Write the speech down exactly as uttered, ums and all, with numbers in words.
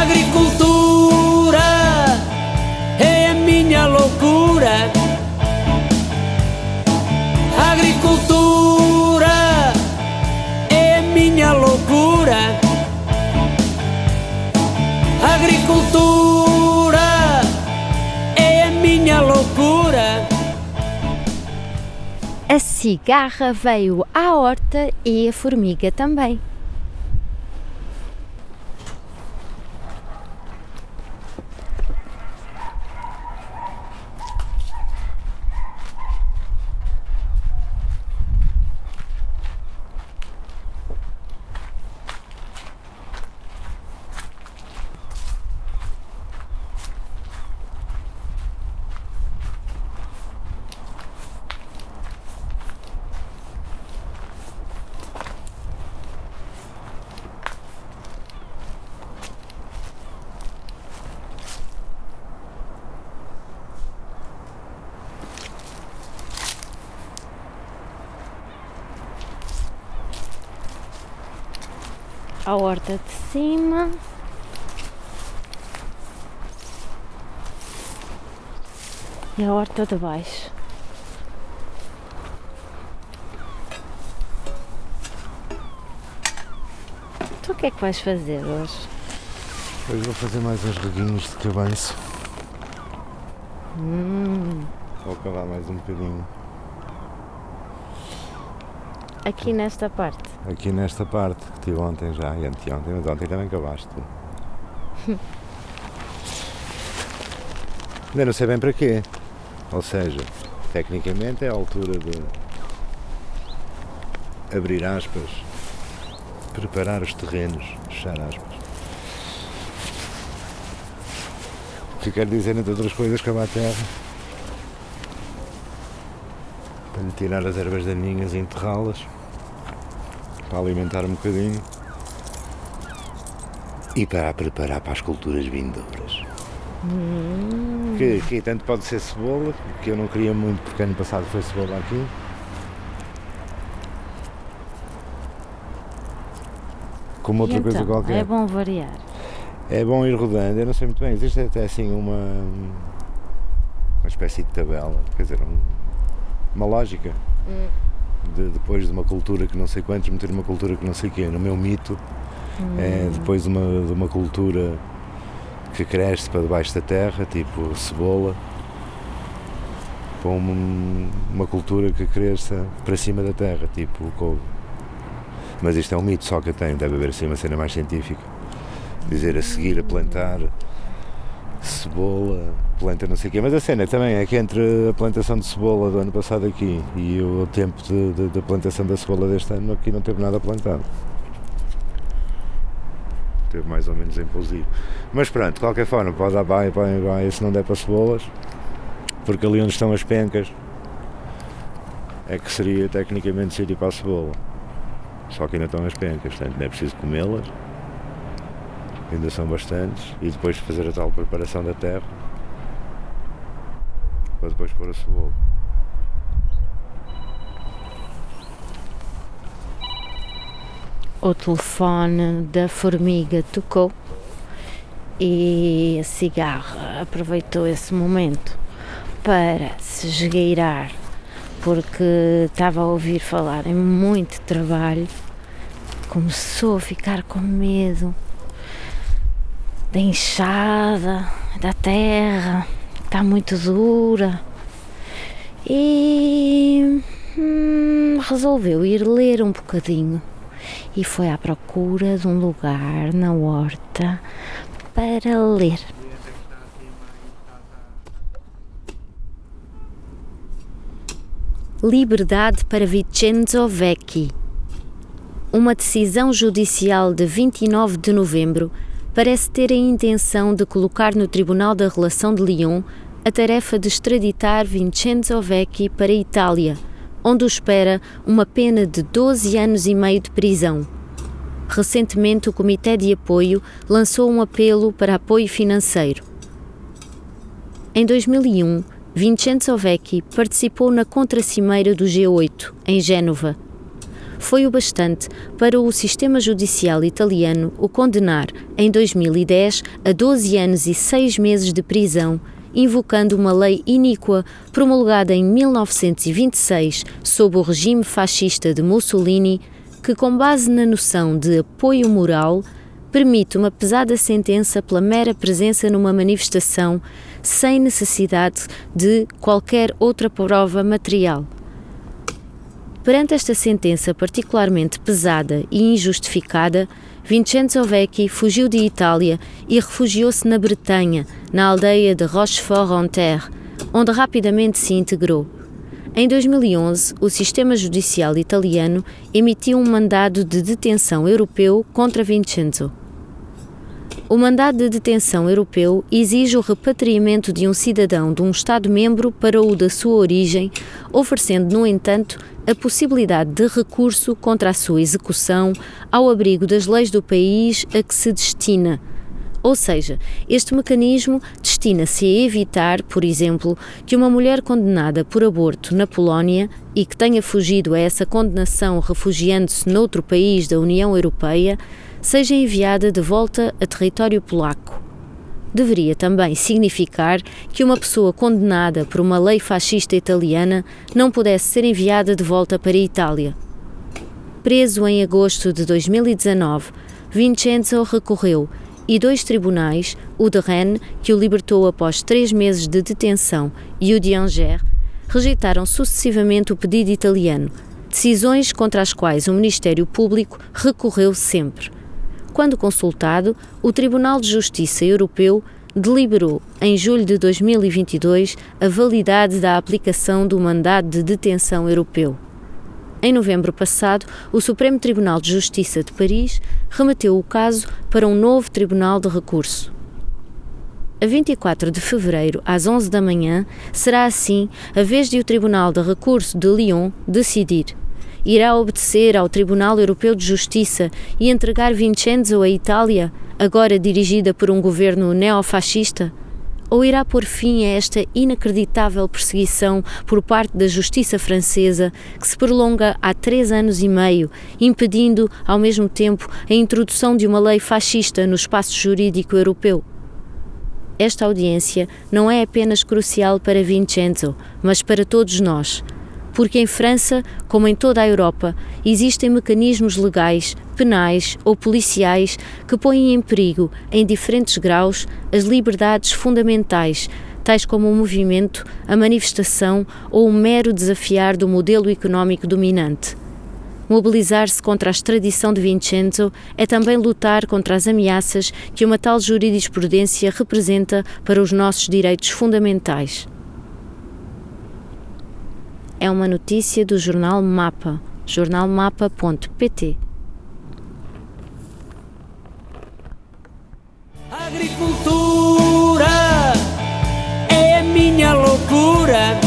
Agricultura é a minha loucura. Agricultura é a minha loucura. Agricultura é a minha loucura. A cigarra veio à horta e a formiga também. A horta de cima e a horta de baixo. Tu o que é que vais fazer hoje? Hoje vou fazer mais uns reguinhos de cabanço. Hum. Vou cavar mais um bocadinho. Aqui nesta parte. Aqui nesta parte, que tive ontem já e anteontem, mas ontem também cavaste. Ainda não sei bem para quê. Ou seja, tecnicamente é a altura de abrir aspas, preparar os terrenos, fechar aspas. O que quer dizer, entre outras coisas, cavar a terra para lhe tirar as ervas daninhas e enterrá-las, para alimentar um bocadinho e para a preparar para as culturas vindouras. Hum. Que aqui tanto pode ser cebola, que eu não queria muito porque ano passado foi cebola aqui. Como outra E coisa então, qualquer. é bom variar. É bom ir rodando, eu não sei muito bem, existe até assim uma, uma espécie de tabela, quer dizer, um, uma lógica. Hum. De, depois de uma cultura que não sei quantos, meter uma cultura que não sei quê. No meu mito, hum. é depois de uma, de uma cultura que cresce para debaixo da terra, tipo cebola, para uma, uma cultura que cresça para cima da terra, tipo couve. Mas isto é um mito só que eu tenho, deve haver assim uma cena mais científica. Dizer a seguir a plantar cebola, planta não sei o quê, mas a cena também é que entre a plantação de cebola do ano passado aqui e o tempo de, de, de plantação da cebola deste ano, aqui não teve nada plantado. Teve mais ou menos impulsivo. Mas pronto, de qualquer forma, pode dar baia, baia, baia, se não der para cebolas, porque ali onde estão as pencas é que seria tecnicamente sítio para a cebola. Só que ainda estão as pencas, portanto não é preciso comê-las. Ainda são bastantes, e depois fazer a tal preparação da terra para depois pôr a cebola. O telefone da formiga tocou e a cigarra aproveitou esse momento para se esgueirar, porque estava a ouvir falar em muito trabalho, começou a ficar com medo da enxada, da terra, está muito dura, e hum, resolveu ir ler um bocadinho e foi à procura de um lugar na horta para ler. Liberdade para Vincenzo Vecchi. Uma decisão judicial de vinte e nove de novembro parece ter a intenção de colocar no Tribunal da Relação de Lyon a tarefa de extraditar Vincenzo Vecchi para a Itália, onde o espera uma pena de doze anos e meio de prisão. Recentemente, o Comitê de Apoio lançou um apelo para apoio financeiro. Em dois mil e um, Vincenzo Vecchi participou na contracimeira do G oito, em Génova. foi o bastante para o sistema judicial italiano o condenar, em dois mil e dez, a doze anos e seis meses de prisão, invocando uma lei iníqua promulgada em mil novecentos e vinte e seis sob o regime fascista de Mussolini, que, com base na noção de apoio moral, permite uma pesada sentença pela mera presença numa manifestação sem necessidade de qualquer outra prova material. Perante esta sentença particularmente pesada e injustificada, Vincenzo Vecchi fugiu de Itália e refugiou-se na Bretanha, na aldeia de Rochefort-en-Terre, onde rapidamente se integrou. Em dois mil e onze, o sistema judicial italiano emitiu um mandado de detenção europeu contra Vincenzo. O mandado de detenção europeu exige o repatriamento de um cidadão de um Estado-membro para o da sua origem, oferecendo, no entanto, a possibilidade de recurso contra a sua execução ao abrigo das leis do país a que se destina. Ou seja, este mecanismo destina-se a evitar, por exemplo, que uma mulher condenada por aborto na Polónia e que tenha fugido a essa condenação refugiando-se noutro país da União Europeia seja enviada de volta a território polaco. Deveria também significar que uma pessoa condenada por uma lei fascista italiana não pudesse ser enviada de volta para a Itália. Preso em agosto de dois mil e dezanove, Vincenzo recorreu e dois tribunais, o de Rennes, que o libertou após três meses de detenção, e o de Angers, rejeitaram sucessivamente o pedido italiano, decisões contra as quais o Ministério Público recorreu sempre. Quando consultado, o Tribunal de Justiça Europeu deliberou, em julho de dois mil e vinte e dois, a validade da aplicação do mandado de detenção europeu. Em novembro passado, o Supremo Tribunal de Justiça de Paris remeteu o caso para um novo tribunal de recurso. A vinte e quatro de fevereiro, às onze da manhã, será assim a vez de o Tribunal de Recurso de Lyon decidir. Irá obedecer ao Tribunal Europeu de Justiça e entregar Vincenzo à Itália, agora dirigida por um governo neofascista? Ou irá pôr fim a esta inacreditável perseguição por parte da justiça francesa, que se prolonga há três anos e meio, impedindo, ao mesmo tempo, a introdução de uma lei fascista no espaço jurídico europeu? Esta audiência não é apenas crucial para Vincenzo, mas para todos nós, porque em França, como em toda a Europa, existem mecanismos legais, penais ou policiais que põem em perigo, em diferentes graus, as liberdades fundamentais, tais como o movimento, a manifestação ou o mero desafiar do modelo económico dominante. Mobilizar-se contra a extradição de Vincenzo é também lutar contra as ameaças que uma tal jurisprudência representa para os nossos direitos fundamentais. É uma notícia do jornal Mapa, jornal mapa ponto pt. Agricultura é a minha loucura.